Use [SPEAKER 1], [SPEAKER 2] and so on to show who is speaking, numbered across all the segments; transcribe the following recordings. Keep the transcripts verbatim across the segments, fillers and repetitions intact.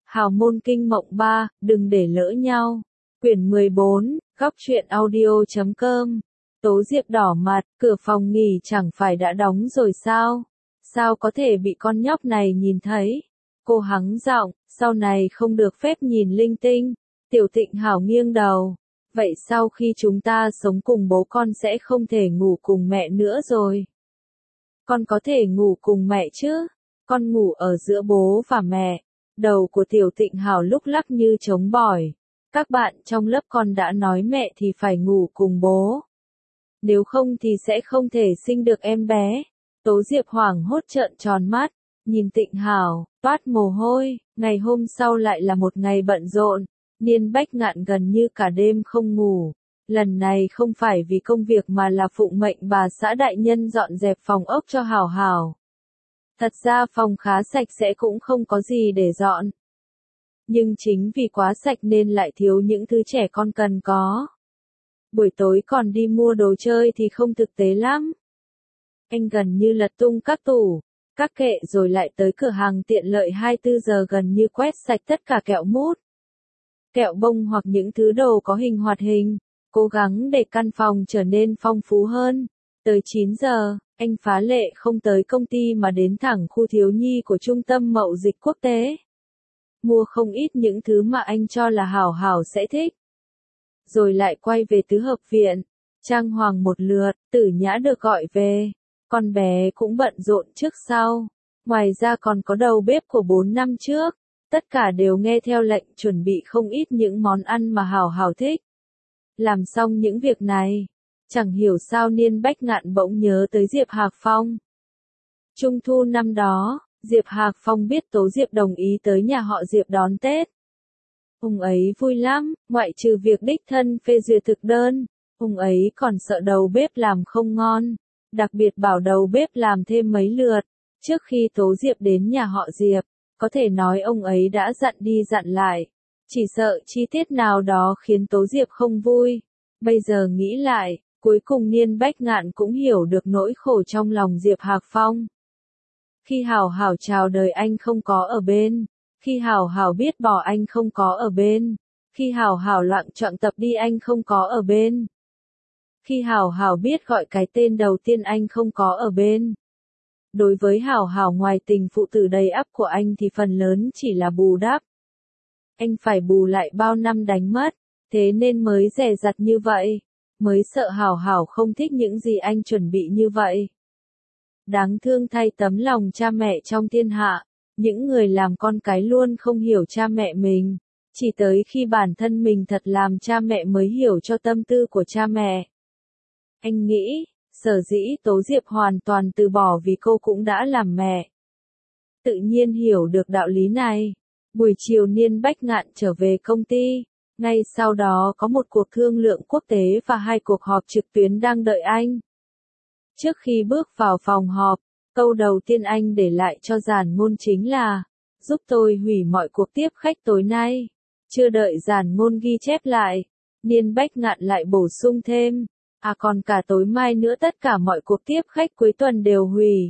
[SPEAKER 1] Hào môn kinh mộng ba, đừng để lỡ nhau. Quyển mười bốn, góc truyện audio chấm com. Tố Diệp đỏ mặt, cửa phòng nghỉ chẳng phải đã đóng rồi sao? Sao có thể bị con nhóc này nhìn thấy? Cô hắng giọng, sau này không được phép nhìn linh tinh. Tiểu Tịnh Hảo nghiêng đầu. Vậy sau khi chúng ta sống cùng bố con sẽ không thể ngủ cùng mẹ nữa rồi. Con có thể ngủ cùng mẹ chứ? Con ngủ ở giữa bố và mẹ. Đầu của Tiểu Tịnh Hảo lúc lắc như trống bỏi. Các bạn trong lớp con đã nói mẹ thì phải ngủ cùng bố. Nếu không thì sẽ không thể sinh được em bé. Tố Diệp hoảng hốt trợn tròn mắt, nhìn Tịnh Hảo, toát mồ hôi. Ngày hôm sau lại là một ngày bận rộn. Niên Bách Ngạn gần như cả đêm không ngủ. Lần này không phải vì công việc mà là phụng mệnh bà xã đại nhân dọn dẹp phòng ốc cho Hảo Hảo. Thật ra phòng khá sạch sẽ cũng không có gì để dọn. Nhưng chính vì quá sạch nên lại thiếu những thứ trẻ con cần có. Buổi tối còn đi mua đồ chơi thì không thực tế lắm. Anh gần như lật tung các tủ, các kệ rồi lại tới cửa hàng tiện lợi hai mươi tư giờ gần như quét sạch tất cả kẹo mút, kẹo bông hoặc những thứ đồ có hình hoạt hình, cố gắng để căn phòng trở nên phong phú hơn. Tới chín giờ, anh phá lệ không tới công ty mà đến thẳng khu thiếu nhi của trung tâm mậu dịch quốc tế. Mua không ít những thứ mà anh cho là Hảo Hảo sẽ thích. Rồi lại quay về tứ hợp viện, trang hoàng một lượt, Tử Nhã được gọi về. Con bé cũng bận rộn trước sau. Ngoài ra còn có đầu bếp của bốn năm trước. Tất cả đều nghe theo lệnh chuẩn bị không ít những món ăn mà Hảo Hảo thích. Làm xong những việc này, chẳng hiểu sao Niên Bách Ngạn bỗng nhớ tới Diệp Hạc Phong. Trung thu năm đó, Diệp Hạc Phong biết Tố Diệp đồng ý tới nhà họ Diệp đón Tết. Ông ấy vui lắm, ngoại trừ việc đích thân phê duyệt thực đơn, ông ấy còn sợ đầu bếp làm không ngon, đặc biệt bảo đầu bếp làm thêm mấy lượt. Trước khi Tố Diệp đến nhà họ Diệp, có thể nói ông ấy đã dặn đi dặn lại, chỉ sợ chi tiết nào đó khiến Tố Diệp không vui. Bây giờ nghĩ lại, cuối cùng Niên Bách Ngạn cũng hiểu được nỗi khổ trong lòng Diệp Hạc Phong. Khi Hảo Hảo chào đời anh không có ở bên, khi Hảo Hảo biết bỏ anh không có ở bên, khi Hảo Hảo loạng choạng tập đi anh không có ở bên, khi Hảo Hảo biết gọi cái tên đầu tiên anh không có ở bên. Đối với Hảo Hảo, ngoài tình phụ tử đầy ắp của anh thì phần lớn chỉ là bù đắp. Anh phải bù lại bao năm đánh mất, thế nên mới dè dặt như vậy, mới sợ Hảo Hảo không thích những gì anh chuẩn bị như vậy. Đáng thương thay tấm lòng cha mẹ trong thiên hạ, những người làm con cái luôn không hiểu cha mẹ mình, chỉ tới khi bản thân mình thật làm cha mẹ mới hiểu cho tâm tư của cha mẹ. Anh nghĩ, sở dĩ Tố Diệp hoàn toàn từ bỏ vì cô cũng đã làm mẹ. Tự nhiên hiểu được đạo lý này. Buổi chiều Niên Bách Ngạn trở về công ty, ngay sau đó có một cuộc thương lượng quốc tế và hai cuộc họp trực tuyến đang đợi anh. Trước khi bước vào phòng họp, câu đầu tiên anh để lại cho Giản Ngôn chính là, giúp tôi hủy mọi cuộc tiếp khách tối nay. Chưa đợi Giản Ngôn ghi chép lại, Niên Bách Ngạn lại bổ sung thêm, à còn cả tối mai nữa tất cả mọi cuộc tiếp khách cuối tuần đều hủy.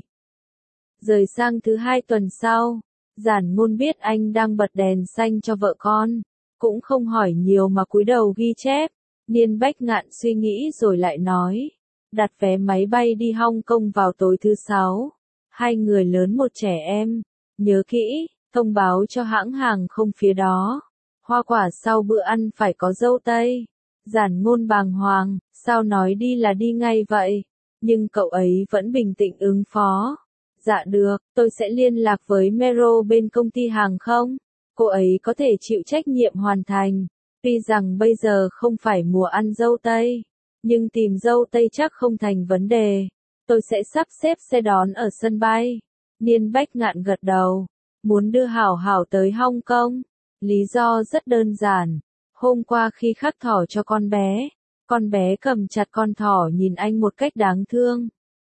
[SPEAKER 1] Rời sang thứ hai tuần sau, Giản Ngôn biết anh đang bật đèn xanh cho vợ con, cũng không hỏi nhiều mà cúi đầu ghi chép. Niên Bách Ngạn suy nghĩ rồi lại nói, đặt vé máy bay đi Hong Kong vào tối thứ sáu, hai người lớn một trẻ em, nhớ kỹ, thông báo cho hãng hàng không phía đó, hoa quả sau bữa ăn phải có dâu tây. Giản Ngôn bàng hoàng, sao nói đi là đi ngay vậy, nhưng cậu ấy vẫn bình tĩnh ứng phó. Dạ được, tôi sẽ liên lạc với Mero bên công ty hàng không, cô ấy có thể chịu trách nhiệm hoàn thành. Tuy rằng bây giờ không phải mùa ăn dâu tây, nhưng tìm dâu tây chắc không thành vấn đề. Tôi sẽ sắp xếp xe đón ở sân bay. Niên Bách Ngạn gật đầu, muốn đưa Hảo Hảo tới Hong Kong. Lý do rất đơn giản, hôm qua khi khắc thỏ cho con bé, con bé cầm chặt con thỏ nhìn anh một cách đáng thương.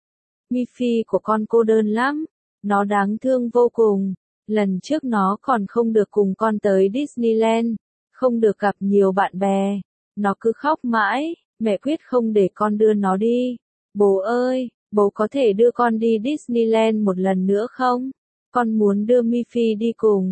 [SPEAKER 1] Miffy của con cô đơn lắm, nó đáng thương vô cùng. Lần trước nó còn không được cùng con tới Disneyland, không được gặp nhiều bạn bè. Nó cứ khóc mãi, mẹ quyết không để con đưa nó đi. Bố ơi, bố có thể đưa con đi Disneyland một lần nữa không? Con muốn đưa Miffy đi cùng.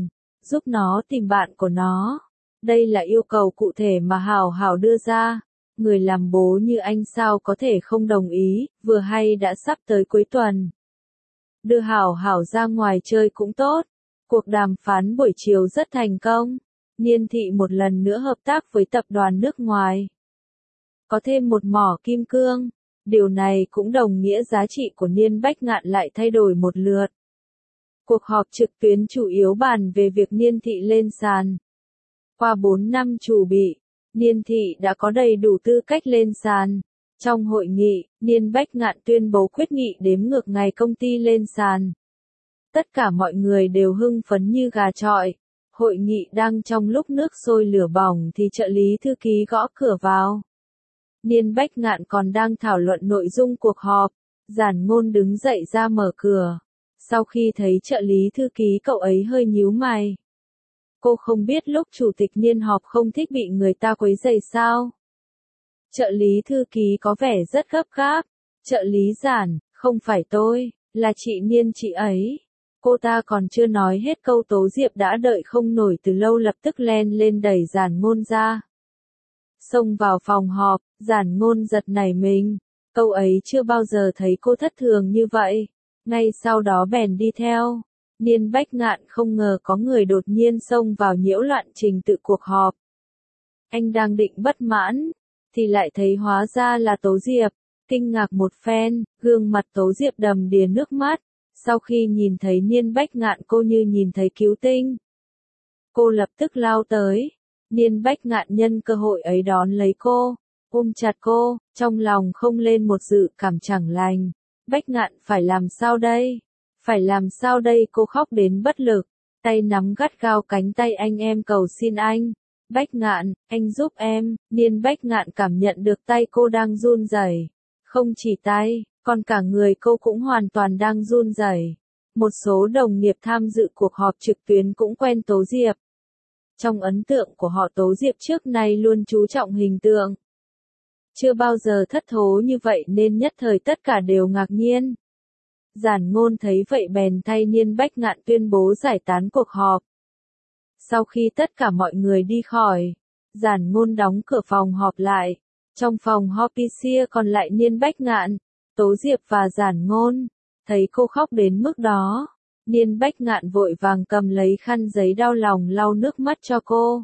[SPEAKER 1] giúp nó tìm bạn của nó. Đây là yêu cầu cụ thể mà Hảo Hảo đưa ra. Người làm bố như anh sao có thể không đồng ý, vừa hay đã sắp tới cuối tuần. Đưa Hảo Hảo ra ngoài chơi cũng tốt. Cuộc đàm phán buổi chiều rất thành công. Niên thị một lần nữa hợp tác với tập đoàn nước ngoài. Có thêm một mỏ kim cương. Điều này cũng đồng nghĩa giá trị của Niên Bách Ngạn lại thay đổi một lượt. Cuộc họp trực tuyến chủ yếu bàn về việc Niên thị lên sàn. Qua bốn năm chủ bị, Niên thị đã có đầy đủ tư cách lên sàn. Trong hội nghị, Niên Bách Ngạn tuyên bố quyết nghị đếm ngược ngày công ty lên sàn. Tất cả mọi người đều hưng phấn như gà chọi. Hội nghị đang trong lúc nước sôi lửa bỏng thì trợ lý thư ký gõ cửa vào. Niên Bách Ngạn còn đang thảo luận nội dung cuộc họp. Giản Ngôn đứng dậy ra mở cửa. Sau khi thấy trợ lý thư ký cậu ấy hơi nhíu mày. Cô không biết lúc chủ tịch Niên họp không thích bị người ta quấy rầy sao? Trợ lý thư ký có vẻ rất gấp gáp. Trợ lý Giản, không phải tôi, là chị Niên chị ấy. Cô ta còn chưa nói hết câu Tố Diệp đã đợi không nổi từ lâu lập tức len lên đẩy Giản Ngôn ra. Xông vào phòng họp, Giản Ngôn giật nảy mình. Câu ấy chưa bao giờ thấy cô thất thường như vậy. Ngay sau đó bèn đi theo. Niên Bách Ngạn không ngờ có người đột nhiên xông vào nhiễu loạn trình tự cuộc họp. Anh đang định bất mãn, thì lại thấy hóa ra là Tố Diệp. Kinh ngạc một phen, gương mặt Tố Diệp đầm đìa nước mắt. Sau khi nhìn thấy Niên Bách Ngạn cô như nhìn thấy cứu tinh. Cô lập tức lao tới. Niên Bách Ngạn nhân cơ hội ấy đón lấy cô, ôm chặt cô, trong lòng không lên một dự cảm chẳng lành. Bách Ngạn phải làm sao đây? Phải làm sao đây? Cô khóc đến bất lực, tay nắm gắt gao cánh tay anh em cầu xin anh. Bách Ngạn, anh giúp em. Niên Bách Ngạn cảm nhận được tay cô đang run rẩy. Không chỉ tay, còn cả người cô cũng hoàn toàn đang run rẩy. Một số đồng nghiệp tham dự cuộc họp trực tuyến cũng quen Tố Diệp. Trong ấn tượng của họ Tố Diệp trước nay luôn chú trọng hình tượng. Chưa bao giờ thất thố như vậy nên nhất thời tất cả đều ngạc nhiên. Giản Ngôn thấy vậy bèn thay Niên Bách Ngạn tuyên bố giải tán cuộc họp. Sau khi tất cả mọi người đi khỏi, Giản Ngôn đóng cửa phòng họp lại. Trong phòng họp Pisia còn lại Niên Bách Ngạn, Tố Diệp và Giản Ngôn. Thấy cô khóc đến mức đó, Niên Bách Ngạn vội vàng cầm lấy khăn giấy đau lòng lau nước mắt cho cô.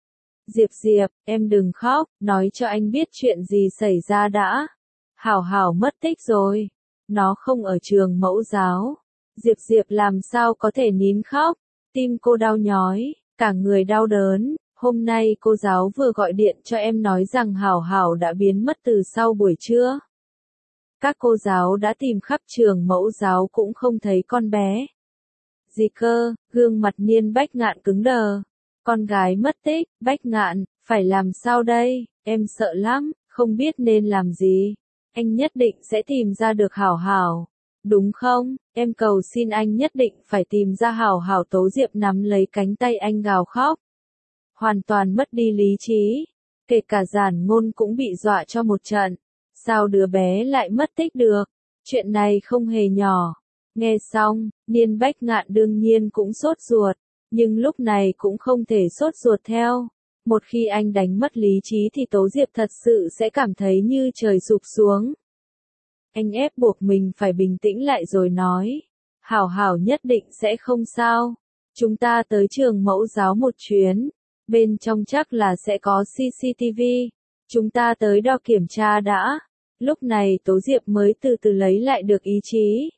[SPEAKER 1] Diệp Diệp, em đừng khóc, nói cho anh biết chuyện gì xảy ra đã. Hảo Hảo mất tích rồi. Nó không ở trường mẫu giáo. Diệp Diệp làm sao có thể nín khóc. Tim cô đau nhói, cả người đau đớn. Hôm nay cô giáo vừa gọi điện cho em nói rằng Hảo Hảo đã biến mất từ sau buổi trưa. Các cô giáo đã tìm khắp trường mẫu giáo cũng không thấy con bé. Gì cơ? Gương mặt Niên Bách Ngạn cứng đờ. Con gái mất tích. Bách Ngạn, phải làm sao đây? Em sợ lắm, không biết nên làm gì. Anh nhất định sẽ tìm ra được Hảo Hảo. Đúng không? Em cầu xin anh nhất định phải tìm ra Hảo Hảo. Tố Diệp nắm lấy cánh tay anh gào khóc. Hoàn toàn mất đi lý trí. Kể cả Giản Ngôn cũng bị dọa cho một trận. Sao đứa bé lại mất tích được? Chuyện này không hề nhỏ. Nghe xong, Niên Bách Ngạn đương nhiên cũng sốt ruột. Nhưng lúc này cũng không thể sốt ruột theo. Một khi anh đánh mất lý trí thì Tố Diệp thật sự sẽ cảm thấy như trời sụp xuống. Anh ép buộc mình phải bình tĩnh lại rồi nói. Hảo Hảo nhất định sẽ không sao. Chúng ta tới trường mẫu giáo một chuyến. Bên trong chắc là sẽ có xê xê tê vê. Chúng ta tới đó kiểm tra đã. Lúc này Tố Diệp mới từ từ lấy lại được ý chí.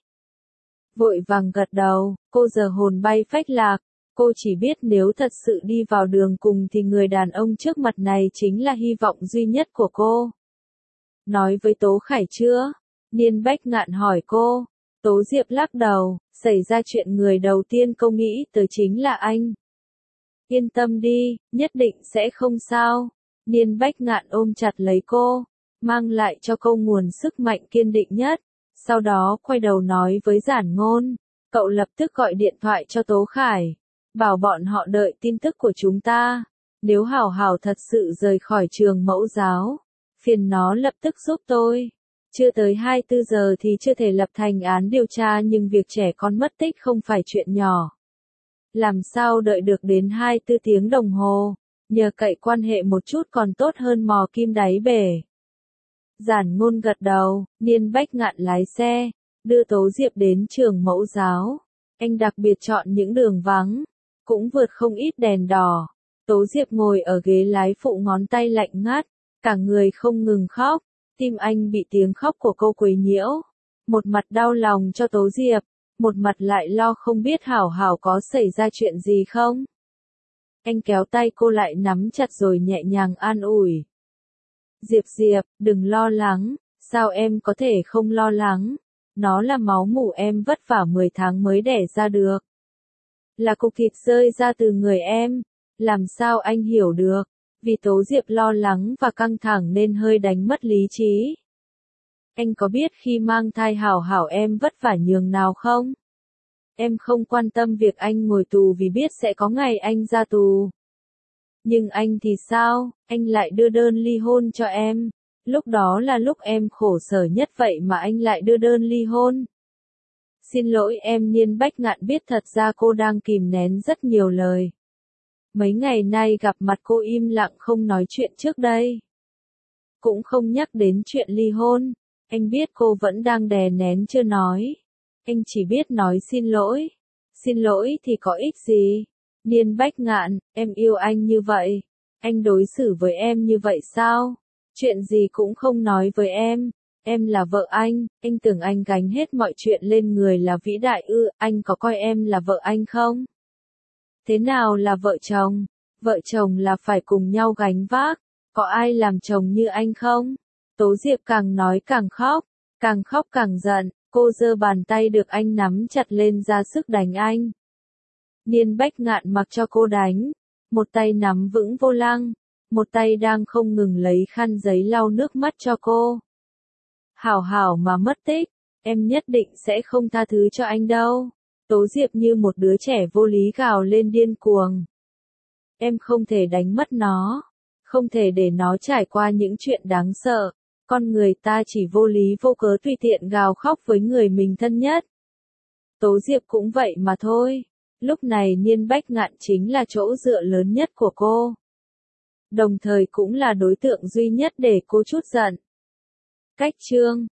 [SPEAKER 1] Vội vàng gật đầu, cô giờ hồn bay phách lạc. Cô chỉ biết nếu thật sự đi vào đường cùng thì người đàn ông trước mặt này chính là hy vọng duy nhất của cô. Nói với Tố Khải chưa? Niên Bách Ngạn hỏi cô. Tố Diệp lắc đầu, xảy ra chuyện người đầu tiên cô nghĩ tới chính là anh. Yên tâm đi, nhất định sẽ không sao. Niên Bách Ngạn ôm chặt lấy cô, mang lại cho cô nguồn sức mạnh kiên định nhất. Sau đó quay đầu nói với Giản Ngôn, cậu lập tức gọi điện thoại cho Tố Khải, bảo bọn họ đợi tin tức của chúng ta. Nếu Hảo Hảo thật sự rời khỏi trường mẫu giáo, phiền nó lập tức giúp tôi. Chưa tới hai mươi tư giờ thì chưa thể lập thành án điều tra nhưng việc trẻ con mất tích không phải chuyện nhỏ. Làm sao đợi được đến hai mươi bốn tiếng đồng hồ, nhờ cậy quan hệ một chút còn tốt hơn mò kim đáy bể. Giản Ngôn gật đầu, Niên Bách Ngạn lái xe, đưa Tố Diệp đến trường mẫu giáo. Anh đặc biệt chọn những đường vắng, cũng vượt không ít đèn đỏ. Tố Diệp ngồi ở ghế lái phụ ngón tay lạnh ngắt, cả người không ngừng khóc, tim anh bị tiếng khóc của cô quấy nhiễu. Một mặt đau lòng cho Tố Diệp, một mặt lại lo không biết Hảo Hảo có xảy ra chuyện gì không. Anh kéo tay cô lại nắm chặt rồi nhẹ nhàng an ủi. Diệp Diệp, đừng lo lắng, sao em có thể không lo lắng, nó là máu mủ em vất vả mười tháng mới đẻ ra được. Là cục thịt rơi ra từ người em, làm sao anh hiểu được, vì Tố Diệp lo lắng và căng thẳng nên hơi đánh mất lý trí. Anh có biết khi mang thai Hảo Hảo em vất vả nhường nào không? Em không quan tâm việc anh ngồi tù vì biết sẽ có ngày anh ra tù. Nhưng anh thì sao, anh lại đưa đơn ly hôn cho em. Lúc đó là lúc em khổ sở nhất vậy mà anh lại đưa đơn ly hôn. Xin lỗi em. Niên Bách Ngạn biết thật ra cô đang kìm nén rất nhiều lời. Mấy ngày nay gặp mặt cô im lặng không nói chuyện trước đây. Cũng không nhắc đến chuyện ly hôn. Anh biết cô vẫn đang đè nén chưa nói. Anh chỉ biết nói xin lỗi. Xin lỗi thì có ích gì? Niên Bách Ngạn, em yêu anh như vậy. Anh đối xử với em như vậy sao? Chuyện gì cũng không nói với em. Em là vợ anh, anh tưởng anh gánh hết mọi chuyện lên người là vĩ đại ư, anh có coi em là vợ anh không? Thế nào là vợ chồng? Vợ chồng là phải cùng nhau gánh vác. Có ai làm chồng như anh không? Tố Diệp càng nói càng khóc, càng khóc càng giận, cô giơ bàn tay được anh nắm chặt lên ra sức đánh anh. Niên Bách Ngạn mặc cho cô đánh, một tay nắm vững vô lăng, một tay đang không ngừng lấy khăn giấy lau nước mắt cho cô. Hảo Hảo mà mất tích, em nhất định sẽ không tha thứ cho anh đâu. Tố Diệp như một đứa trẻ vô lý gào lên điên cuồng. Em không thể đánh mất nó, không thể để nó trải qua những chuyện đáng sợ. Con người ta chỉ vô lý vô cớ tùy tiện gào khóc với người mình thân nhất. Tố Diệp cũng vậy mà thôi. Lúc này Niên Bách Ngạn chính là chỗ dựa lớn nhất của cô. Đồng thời cũng là đối tượng duy nhất để cô trút giận. Cách chương